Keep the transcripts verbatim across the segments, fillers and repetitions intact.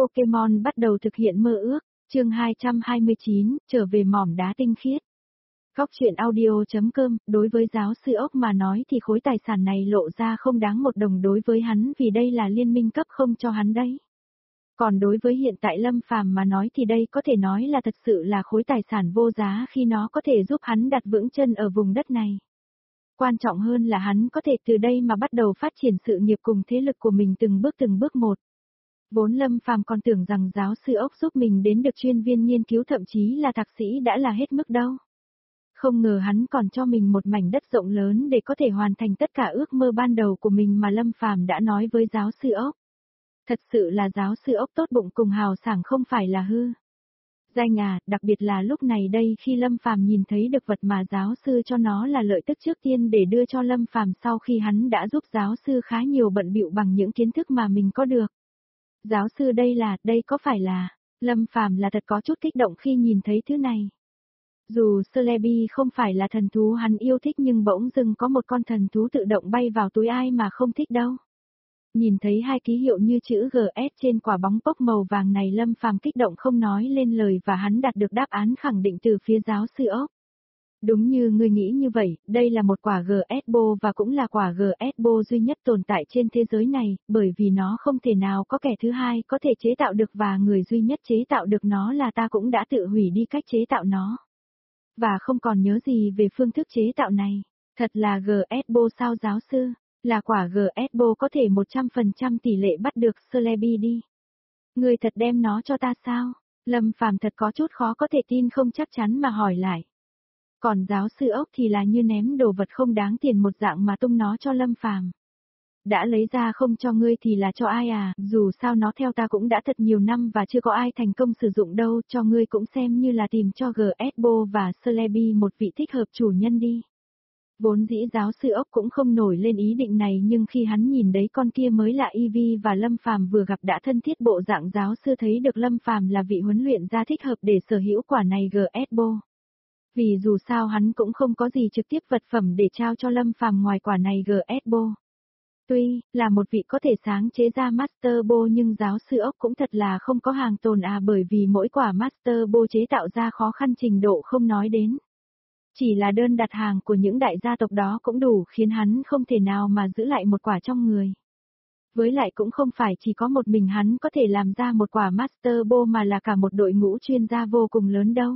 Pokemon bắt đầu thực hiện mơ ước, chương hai trăm hai mươi chín, trở về mỏm đá tinh khiết. Góc truyện audio.com, đối với giáo sư ốc mà nói thì khối tài sản này lộ ra không đáng một đồng đối với hắn vì đây là liên minh cấp không cho hắn đấy. Còn đối với hiện tại Lâm Phàm mà nói thì đây có thể nói là thật sự là khối tài sản vô giá khi nó có thể giúp hắn đặt vững chân ở vùng đất này. Quan trọng hơn là hắn có thể từ đây mà bắt đầu phát triển sự nghiệp cùng thế lực của mình từng bước từng bước một. Vốn Lâm Phàm còn tưởng rằng giáo sư ốc giúp mình đến được chuyên viên nghiên cứu thậm chí là thạc sĩ đã là hết mức đâu. Không ngờ hắn còn cho mình một mảnh đất rộng lớn để có thể hoàn thành tất cả ước mơ ban đầu của mình mà Lâm Phàm đã nói với giáo sư ốc. Thật sự là giáo sư ốc tốt bụng cùng hào sảng không phải là hư. Danh à, đặc biệt là lúc này đây khi Lâm Phàm nhìn thấy được vật mà giáo sư cho nó là lợi tức trước tiên để đưa cho Lâm Phàm sau khi hắn đã giúp giáo sư khá nhiều bận bịu bằng những kiến thức mà mình có được. Giáo sư đây là, đây có phải là, Lâm Phàm là thật có chút kích động khi nhìn thấy thứ này. Dù Celebi không phải là thần thú hắn yêu thích nhưng bỗng dưng có một con thần thú tự động bay vào túi ai mà không thích đâu. Nhìn thấy hai ký hiệu như chữ giê ét trên quả bóng pốc màu vàng này Lâm Phàm kích động không nói lên lời và hắn đạt được đáp án khẳng định từ phía giáo sư ốc. Đúng như ngươi nghĩ như vậy, đây là một quả giê ét Bo và cũng là quả giê ét Bo duy nhất tồn tại trên thế giới này, bởi vì nó không thể nào có kẻ thứ hai có thể chế tạo được và người duy nhất chế tạo được nó là ta cũng đã tự hủy đi cách chế tạo nó. Và không còn nhớ gì về phương thức chế tạo này. Thật là giê ét Bo sao giáo sư? Là quả giê ét Bo có thể một trăm phần trăm tỷ lệ bắt được Celebi đi. Người thật đem nó cho ta sao? Lâm Phàm thật có chút khó có thể tin không chắc chắn mà hỏi lại. Còn giáo sư ốc thì là như ném đồ vật không đáng tiền một dạng mà tung nó cho Lâm Phàm. Đã lấy ra không cho ngươi thì là cho ai à, dù sao nó theo ta cũng đã thật nhiều năm và chưa có ai thành công sử dụng đâu, cho ngươi cũng xem như là tìm cho giê ét Bo và Celebi một vị thích hợp chủ nhân đi. Vốn dĩ giáo sư ốc cũng không nổi lên ý định này nhưng khi hắn nhìn đấy con kia mới là Eevee và Lâm Phàm vừa gặp đã thân thiết bộ dạng giáo sư thấy được Lâm Phàm là vị huấn luyện gia thích hợp để sở hữu quả này giê ét Bo. Vì dù sao hắn cũng không có gì trực tiếp vật phẩm để trao cho Lâm Phàm ngoài quả này giê ét Bo. Tuy là một vị có thể sáng chế ra Master Bo nhưng giáo sư ốc cũng thật là không có hàng tồn à bởi vì mỗi quả Master Bo chế tạo ra khó khăn trình độ không nói đến. Chỉ là đơn đặt hàng của những đại gia tộc đó cũng đủ khiến hắn không thể nào mà giữ lại một quả trong người. Với lại cũng không phải chỉ có một mình hắn có thể làm ra một quả Master Bo mà là cả một đội ngũ chuyên gia vô cùng lớn đâu.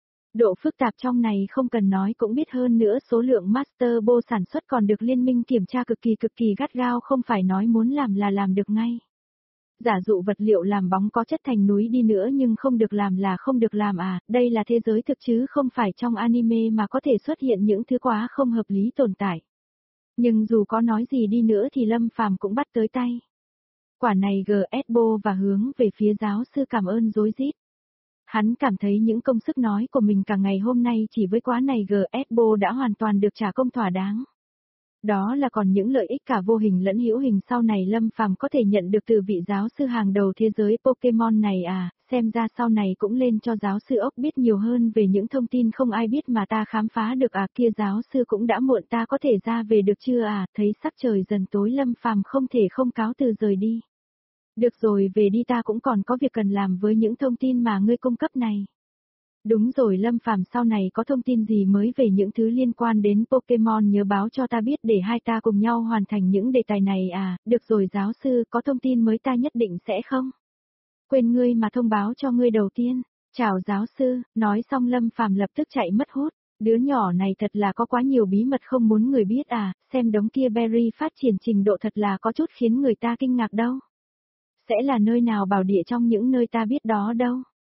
Độ phức tạp trong này không cần nói cũng biết hơn nữa số lượng Master Bo sản xuất còn được liên minh kiểm tra cực kỳ cực kỳ gắt gao không phải nói muốn làm là làm được ngay. Giả dụ vật liệu làm bóng có chất thành núi đi nữa nhưng không được làm là không được làm à, đây là thế giới thực chứ không phải trong anime mà có thể xuất hiện những thứ quá không hợp lý tồn tại. Nhưng dù có nói gì đi nữa thì Lâm Phàm cũng bắt tới tay. Quả này giê ét Bo và hướng về phía giáo sư cảm ơn rối rít. Hắn cảm thấy những công sức nói của mình cả ngày hôm nay chỉ với quả này giê ét Bo đã hoàn toàn được trả công thỏa đáng. Đó là còn những lợi ích cả vô hình lẫn hữu hình sau này Lâm Phàm có thể nhận được từ vị giáo sư hàng đầu thế giới Pokemon này à, xem ra sau này cũng lên cho giáo sư ốc biết nhiều hơn về những thông tin không ai biết mà ta khám phá được à kia giáo sư cũng đã muộn ta có thể ra về được chưa à, thấy sắc trời dần tối Lâm Phàm không thể không cáo từ rời đi. Được rồi về đi ta cũng còn có việc cần làm với những thông tin mà ngươi cung cấp này. Đúng rồi Lâm Phàm sau này có thông tin gì mới về những thứ liên quan đến Pokemon nhớ báo cho ta biết để hai ta cùng nhau hoàn thành những đề tài này à, được rồi giáo sư có thông tin mới ta nhất định sẽ không. Quên ngươi mà thông báo cho ngươi đầu tiên, chào giáo sư, nói xong Lâm Phàm lập tức chạy mất hút, đứa nhỏ này thật là có quá nhiều bí mật không muốn người biết à, xem đống kia berry phát triển trình độ thật là có chút khiến người ta kinh ngạc đâu. Sẽ là nơi nào bảo địa trong những nơi ta biết đó đâu.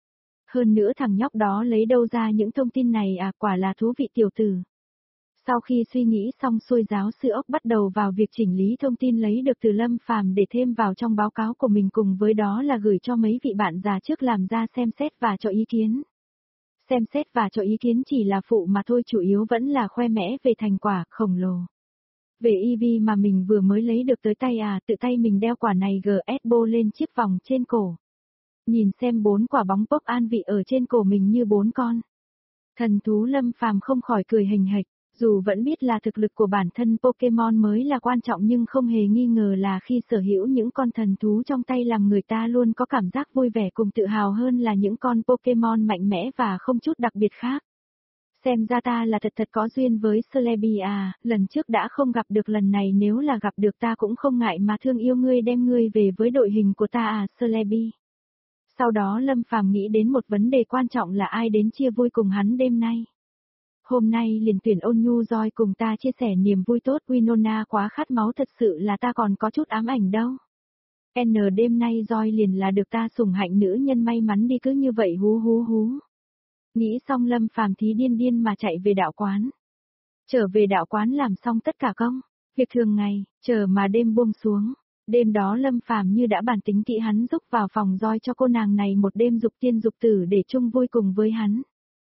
Hơn nữa thằng nhóc đó lấy đâu ra những thông tin này à quả là thú vị tiểu tử. Sau khi suy nghĩ xong xuôi giáo sư ốc bắt đầu vào việc chỉnh lý thông tin lấy được từ Lâm Phàm để thêm vào trong báo cáo của mình cùng với đó là gửi cho mấy vị bạn già trước làm ra xem xét và cho ý kiến. Xem xét và cho ý kiến chỉ là phụ mà thôi chủ yếu vẫn là khoe mẽ về thành quả khổng lồ. Về Eevee mà mình vừa mới lấy được tới tay à tự tay mình đeo quả này giê ét Bo lên chiếc vòng trên cổ. Nhìn xem bốn quả bóng pốc an vị ở trên cổ mình như bốn con. Thần thú Lâm Phàm không khỏi cười hình hạch, Dù vẫn biết là thực lực của bản thân Pokemon mới là quan trọng nhưng không hề nghi ngờ là khi sở hữu những con thần thú trong tay làm người ta luôn có cảm giác vui vẻ cùng tự hào hơn là những con Pokemon mạnh mẽ và không chút đặc biệt khác. Xem ra ta là thật thật có duyên với Celebi à, lần trước đã không gặp được lần này nếu là gặp được ta cũng không ngại mà thương yêu ngươi đem ngươi về với đội hình của ta à Celebi. Sau đó Lâm Phàm nghĩ đến một vấn đề quan trọng là ai đến chia vui cùng hắn đêm nay. Hôm nay liền tuyển Ôn Nhu Joy cùng ta chia sẻ niềm vui tốt. Winona quá khát máu thật sự là ta còn có chút ám ảnh đâu. N đêm nay Joy liền là được ta sủng hạnh nữ nhân may mắn đi cứ như vậy hú hú hú. Nghĩ xong Lâm Phàm thí điên điên mà chạy về đạo quán. Trở về đạo quán làm xong tất cả công, việc thường ngày, chờ mà đêm buông xuống. Đêm đó Lâm Phàm như đã bản tính kỹ hắn giúp vào phòng Joy cho cô nàng này một đêm dục tiên dục tử để chung vui cùng với hắn.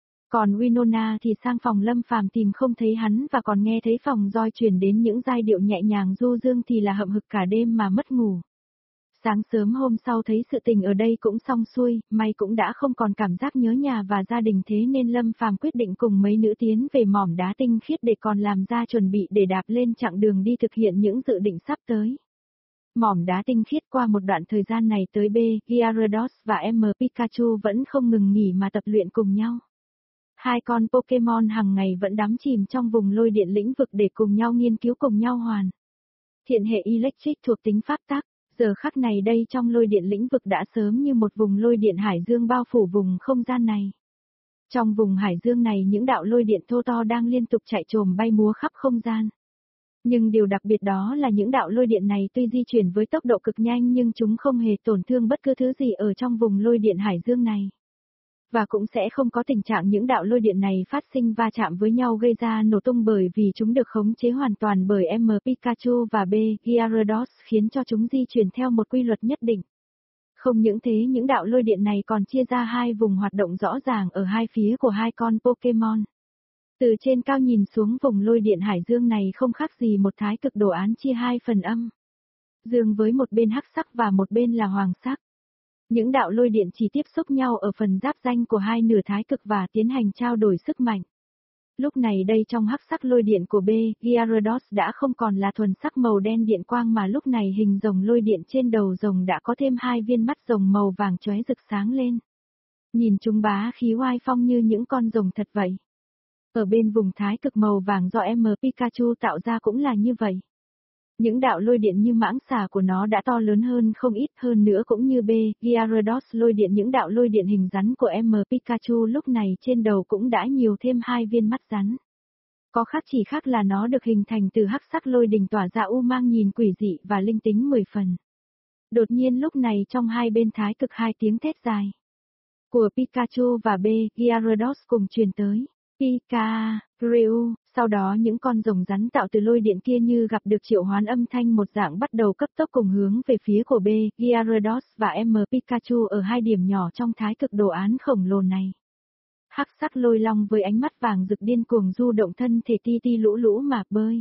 Còn Winona thì sang phòng Lâm Phàm tìm không thấy hắn và còn nghe thấy phòng Joy truyền đến những giai điệu nhẹ nhàng du dương thì là hậm hực cả đêm mà mất ngủ. Sáng sớm hôm sau thấy sự tình ở đây cũng xong xuôi, may cũng đã không còn cảm giác nhớ nhà và gia đình thế nên Lâm Phàm quyết định cùng mấy nữ tiến về mỏm đá tinh khiết để còn làm ra chuẩn bị để đạp lên chặng đường đi thực hiện những dự định sắp tới. Mỏm đá tinh khiết qua một đoạn thời gian này tới B, Gyarados và M Pikachu vẫn không ngừng nghỉ mà tập luyện cùng nhau. Hai con Pokemon hàng ngày vẫn đắm chìm trong vùng lôi điện lĩnh vực để cùng nhau nghiên cứu cùng nhau hoàn. Thiện hệ Electric thuộc tính pháp tắc, giờ khắc này đây trong lôi điện lĩnh vực đã sớm như một vùng lôi điện hải dương bao phủ vùng không gian này. Trong vùng hải dương này những đạo lôi điện thô to đang liên tục chạy trồm bay múa khắp không gian. Nhưng điều đặc biệt đó là những đạo lôi điện này tuy di chuyển với tốc độ cực nhanh nhưng chúng không hề tổn thương bất cứ thứ gì ở trong vùng lôi điện hải dương này. Và cũng sẽ không có tình trạng những đạo lôi điện này phát sinh va chạm với nhau gây ra nổ tung bởi vì chúng được khống chế hoàn toàn bởi M Pikachu và B Gyarados khiến cho chúng di chuyển theo một quy luật nhất định. Không những thế những đạo lôi điện này còn chia ra hai vùng hoạt động rõ ràng ở hai phía của hai con Pokemon. Từ trên cao nhìn xuống vùng lôi điện hải dương này không khác gì một thái cực đồ án chia hai phần âm dương với một bên hắc sắc và một bên là hoàng sắc. Những đạo lôi điện chỉ tiếp xúc nhau ở phần giáp ranh của hai nửa thái cực và tiến hành trao đổi sức mạnh. Lúc này đây trong hắc sắc lôi điện của B, Gyarados đã không còn là thuần sắc màu đen điện quang mà lúc này hình rồng lôi điện trên đầu rồng đã có thêm hai viên mắt rồng màu vàng chóe rực sáng lên. Nhìn chúng bá khí oai phong như những con rồng thật vậy. Ở bên vùng thái cực màu vàng do M Pikachu tạo ra cũng là như vậy. Những đạo lôi điện như mãng xà của nó đã to lớn hơn không ít hơn nữa cũng như B, Gyarados lôi điện những đạo lôi điện hình rắn của M Pikachu lúc này trên đầu cũng đã nhiều thêm hai viên mắt rắn. Có khác chỉ khác là nó được hình thành từ hắc sắc lôi đình tỏa ra u mang nhìn quỷ dị và linh tính mười phần. Đột nhiên lúc này trong hai bên thái cực hai tiếng thét dài của Pikachu và B, Gyarados cùng truyền tới. Pika, Ryu, sau đó những con rồng rắn tạo từ lôi điện kia như gặp được triệu hoán âm thanh một dạng bắt đầu cấp tốc cùng hướng về phía của B, Gyarados và M Pikachu ở hai điểm nhỏ trong thái cực đồ án khổng lồ này. Hắc sắc lôi long với ánh mắt vàng rực điên cuồng du động thân thể ti ti lũ lũ mà bơi.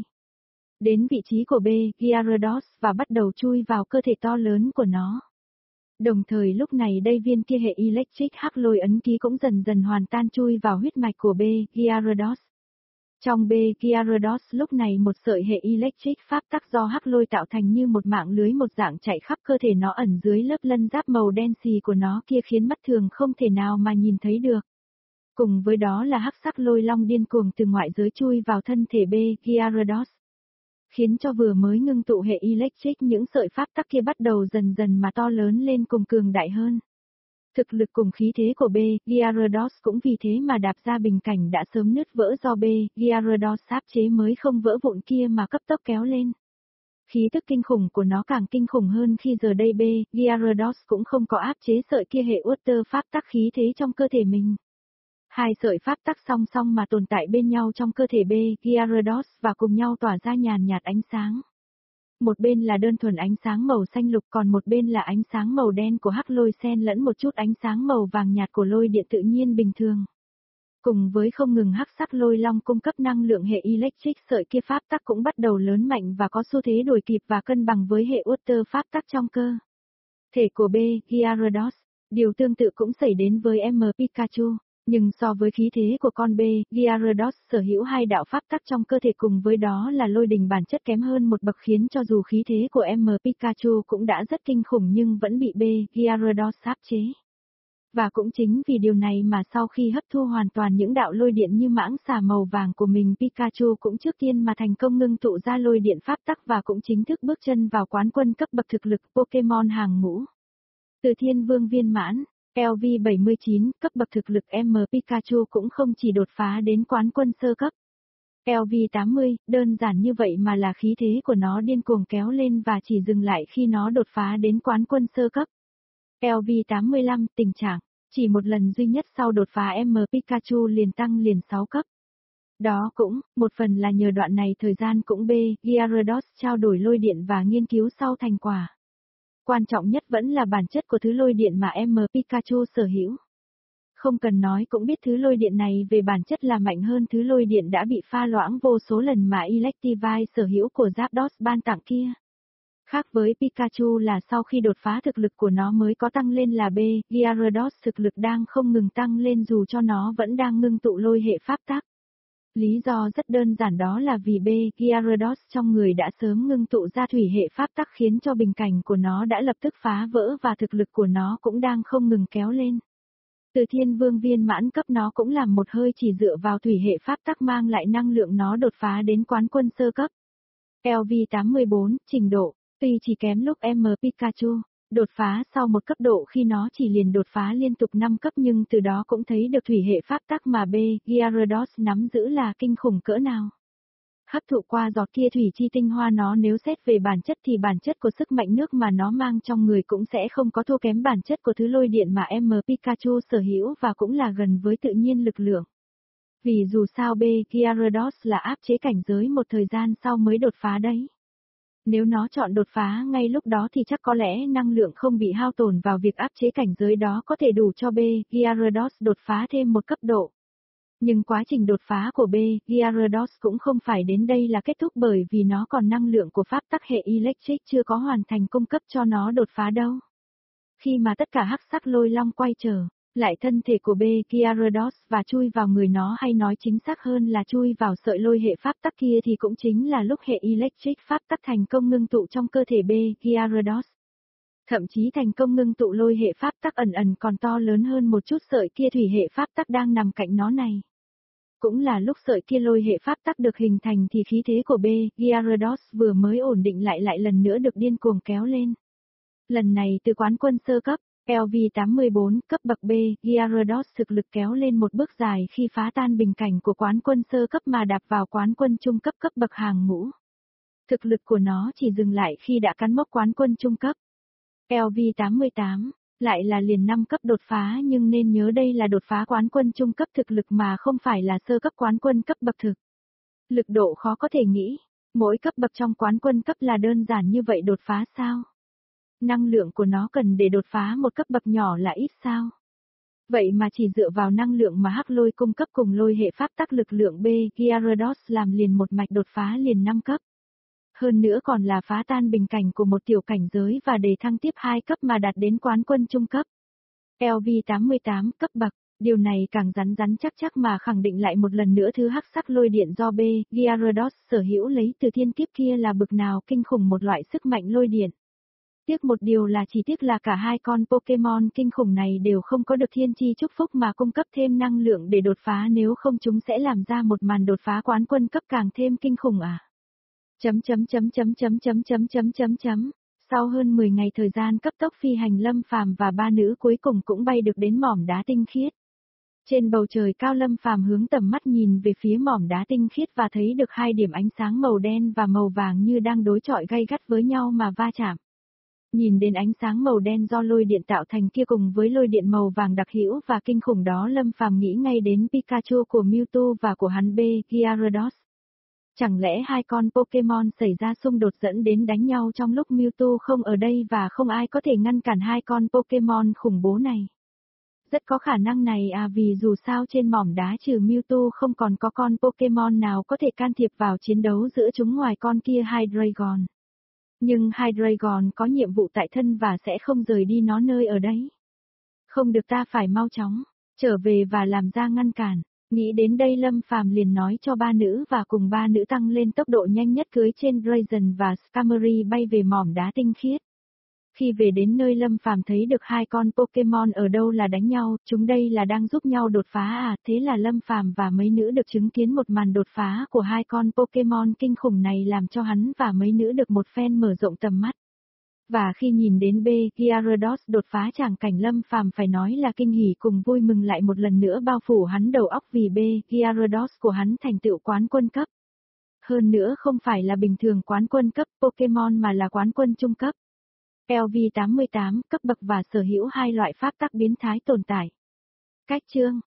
Đến vị trí của B, Gyarados và bắt đầu chui vào cơ thể to lớn của nó. Đồng thời lúc này đây viên kia hệ Electric hắc lôi ấn ký cũng dần dần hoàn tan chui vào huyết mạch của B, Gyarados. Trong B, Gyarados lúc này một sợi hệ Electric pháp tắc do hắc lôi tạo thành như một mạng lưới một dạng chạy khắp cơ thể nó ẩn dưới lớp lân giáp màu đen xì của nó kia khiến mắt thường không thể nào mà nhìn thấy được. Cùng với đó là hắc sắc lôi long điên cuồng từ ngoại giới chui vào thân thể B, Gyarados. Khiến cho vừa mới ngưng tụ hệ Electric những sợi pháp tắc kia bắt đầu dần dần mà to lớn lên cùng cường đại hơn. Thực lực cùng khí thế của B, Gyarados cũng vì thế mà đạp ra bình cảnh đã sớm nứt vỡ do B, Gyarados áp chế mới không vỡ vụn kia mà cấp tốc kéo lên. Khí tức kinh khủng của nó càng kinh khủng hơn khi giờ đây B, Gyarados cũng không có áp chế sợi kia hệ Water pháp tắc khí thế trong cơ thể mình. Hai sợi pháp tắc song song mà tồn tại bên nhau trong cơ thể B, Gyarados và cùng nhau tỏa ra nhàn nhạt ánh sáng. Một bên là đơn thuần ánh sáng màu xanh lục còn một bên là ánh sáng màu đen của hắc lôi xen lẫn một chút ánh sáng màu vàng nhạt của lôi điện tự nhiên bình thường. Cùng với không ngừng hắc sắc lôi long cung cấp năng lượng hệ Electric sợi kia pháp tắc cũng bắt đầu lớn mạnh và có xu thế đuổi kịp và cân bằng với hệ Water pháp tắc trong cơ thể của B, Gyarados. Điều tương tự cũng xảy đến với M Pikachu. Nhưng so với khí thế của con B, Gyarados sở hữu hai đạo pháp tắc trong cơ thể cùng với đó là lôi đình bản chất kém hơn một bậc khiến cho dù khí thế của M Pikachu cũng đã rất kinh khủng nhưng vẫn bị B, Gyarados áp chế. Và cũng chính vì điều này mà sau khi hấp thu hoàn toàn những đạo lôi điện như mãng xà màu vàng của mình, Pikachu cũng trước tiên mà thành công ngưng tụ ra lôi điện pháp tắc và cũng chính thức bước chân vào quán quân cấp bậc thực lực Pokemon hàng ngũ. Từ Thiên Vương viên mãn, L V bảy mươi chín, cấp bậc thực lực M Pikachu cũng không chỉ đột phá đến quán quân sơ cấp. L V tám mươi, đơn giản như vậy mà là khí thế của nó điên cuồng kéo lên và chỉ dừng lại khi nó đột phá đến quán quân sơ cấp. L V tám mươi lăm, tình trạng, chỉ một lần duy nhất sau đột phá M Pikachu liền tăng liền sáu cấp. Đó cũng, một phần là nhờ đoạn này thời gian cũng B, Gyarados trao đổi lôi điện và nghiên cứu sau thành quả. Quan trọng nhất vẫn là bản chất của thứ lôi điện mà M Pikachu sở hữu. Không cần nói cũng biết thứ lôi điện này về bản chất là mạnh hơn thứ lôi điện đã bị pha loãng vô số lần mà Electivire sở hữu của Zapdos ban tặng kia. Khác với Pikachu là sau khi đột phá thực lực của nó mới có tăng lên là B, Gyarados thực lực đang không ngừng tăng lên dù cho nó vẫn đang ngưng tụ lôi hệ pháp tắc. Lý do rất đơn giản đó là vì B, Gyarados trong người đã sớm ngưng tụ ra thủy hệ pháp tắc khiến cho bình cảnh của nó đã lập tức phá vỡ và thực lực của nó cũng đang không ngừng kéo lên. Từ Thiên Vương viên mãn cấp nó cũng làm một hơi chỉ dựa vào thủy hệ pháp tắc mang lại năng lượng nó đột phá đến quán quân sơ cấp. L V tám mươi bốn, trình độ, tuy chỉ kém lúc M Pikachu, đột phá sau một cấp độ khi nó chỉ liền đột phá liên tục năm cấp nhưng từ đó cũng thấy được thủy hệ pháp tắc mà B, Gyarados nắm giữ là kinh khủng cỡ nào. Hấp thụ qua giọt kia thủy chi tinh hoa nó nếu xét về bản chất thì bản chất của sức mạnh nước mà nó mang trong người cũng sẽ không có thua kém bản chất của thứ lôi điện mà M Pikachu sở hữu và cũng là gần với tự nhiên lực lượng. Vì dù sao B, Gyarados là áp chế cảnh giới một thời gian sau mới đột phá đấy. Nếu nó chọn đột phá ngay lúc đó thì chắc có lẽ năng lượng không bị hao tổn vào việc áp chế cảnh giới đó có thể đủ cho B, Gyarados đột phá thêm một cấp độ. Nhưng quá trình đột phá của B, Gyarados cũng không phải đến đây là kết thúc bởi vì nó còn năng lượng của pháp tắc hệ Electric chưa có hoàn thành cung cấp cho nó đột phá đâu. Khi mà tất cả hắc sắc lôi long quay trở lại thân thể của B, Gyarados và chui vào người nó hay nói chính xác hơn là chui vào sợi lôi hệ pháp tắc kia thì cũng chính là lúc hệ Electric pháp tắc thành công ngưng tụ trong cơ thể B, Gyarados. Thậm chí thành công ngưng tụ lôi hệ pháp tắc ẩn ẩn còn to lớn hơn một chút sợi kia thủy hệ pháp tắc đang nằm cạnh nó này. Cũng là lúc sợi kia lôi hệ pháp tắc được hình thành thì khí thế của B, Gyarados vừa mới ổn định lại lại lần nữa được điên cuồng kéo lên. Lần này từ quán quân sơ cấp, L V tám mươi bốn, cấp bậc B, Gyarados thực lực kéo lên một bước dài khi phá tan bình cảnh của quán quân sơ cấp mà đạp vào quán quân trung cấp cấp bậc hàng ngũ. Thực lực của nó chỉ dừng lại khi đã cắn mốc quán quân trung cấp. L V tám mươi tám, lại là liền năm cấp đột phá nhưng nên nhớ đây là đột phá quán quân trung cấp thực lực mà không phải là sơ cấp quán quân cấp bậc thực. Lực độ khó có thể nghĩ, mỗi cấp bậc trong quán quân cấp là đơn giản như vậy đột phá sao? Năng lượng của nó cần để đột phá một cấp bậc nhỏ là ít sao? Vậy mà chỉ dựa vào năng lượng mà hắc lôi cung cấp cùng lôi hệ pháp tắc lực lượng B, Gyarados làm liền một mạch đột phá liền năm cấp. Hơn nữa còn là phá tan bình cảnh của một tiểu cảnh giới và đề thăng tiếp hai cấp mà đạt đến quán quân trung cấp. L V tám mươi tám cấp bậc, điều này càng rắn rắn chắc chắc mà khẳng định lại một lần nữa thứ hắc sắc lôi điện do B, Gyarados sở hữu lấy từ thiên kiếp kia là bực nào kinh khủng một loại sức mạnh lôi điện. Tiếc một điều là chỉ tiếc là cả hai con Pokemon kinh khủng này đều không có được thiên chi chúc phúc mà cung cấp thêm năng lượng để đột phá nếu không chúng sẽ làm ra một màn đột phá quán quân cấp càng thêm kinh khủng à. Chấm chấm chấm chấm chấm chấm chấm chấm chấm chấm. Sau hơn mười ngày thời gian cấp tốc phi hành Lâm Phàm và ba nữ cuối cùng cũng bay được đến mỏm đá tinh khiết. Trên bầu trời cao Lâm Phàm hướng tầm mắt nhìn về phía mỏm đá tinh khiết và thấy được hai điểm ánh sáng màu đen và màu vàng như đang đối chọi gay gắt với nhau mà va chạm. Nhìn đến ánh sáng màu đen do lôi điện tạo thành kia cùng với lôi điện màu vàng đặc hữu và kinh khủng đó Lâm Phàm nghĩ ngay đến Pikachu của Mewtwo và của hắn B, Gyarados. Chẳng lẽ hai con Pokemon xảy ra xung đột dẫn đến đánh nhau trong lúc Mewtwo không ở đây và không ai có thể ngăn cản hai con Pokemon khủng bố này? Rất có khả năng này à vì dù sao trên mỏm đá trừ Mewtwo không còn có con Pokemon nào có thể can thiệp vào chiến đấu giữa chúng ngoài con kia Hydreigon. Nhưng Hydreigon có nhiệm vụ tại thân và sẽ không rời đi nó nơi ở đấy. Không được ta phải mau chóng. trở về và làm ra ngăn cản. Nghĩ đến đây Lâm Phàm liền nói cho ba nữ và cùng ba nữ tăng lên tốc độ nhanh nhất cưới trên Dragon và Skarmory bay về mỏm đá tinh khiết. Khi về đến nơi Lâm Phàm thấy được hai con Pokemon ở đâu là đánh nhau, chúng đây là đang giúp nhau đột phá à, thế là Lâm Phàm và mấy nữ được chứng kiến một màn đột phá của hai con Pokemon kinh khủng này làm cho hắn và mấy nữ được một phen mở rộng tầm mắt. Và khi nhìn đến B. Gyarados đột phá tràng cảnh Lâm Phàm phải nói là kinh hỉ cùng vui mừng lại một lần nữa bao phủ hắn đầu óc vì B. Gyarados của hắn thành tựu quán quân cấp. Hơn nữa không phải là bình thường quán quân cấp Pokemon mà là quán quân trung cấp. L V tám mươi tám cấp bậc và sở hữu hai loại pháp tắc biến thái tồn tại. Cách chương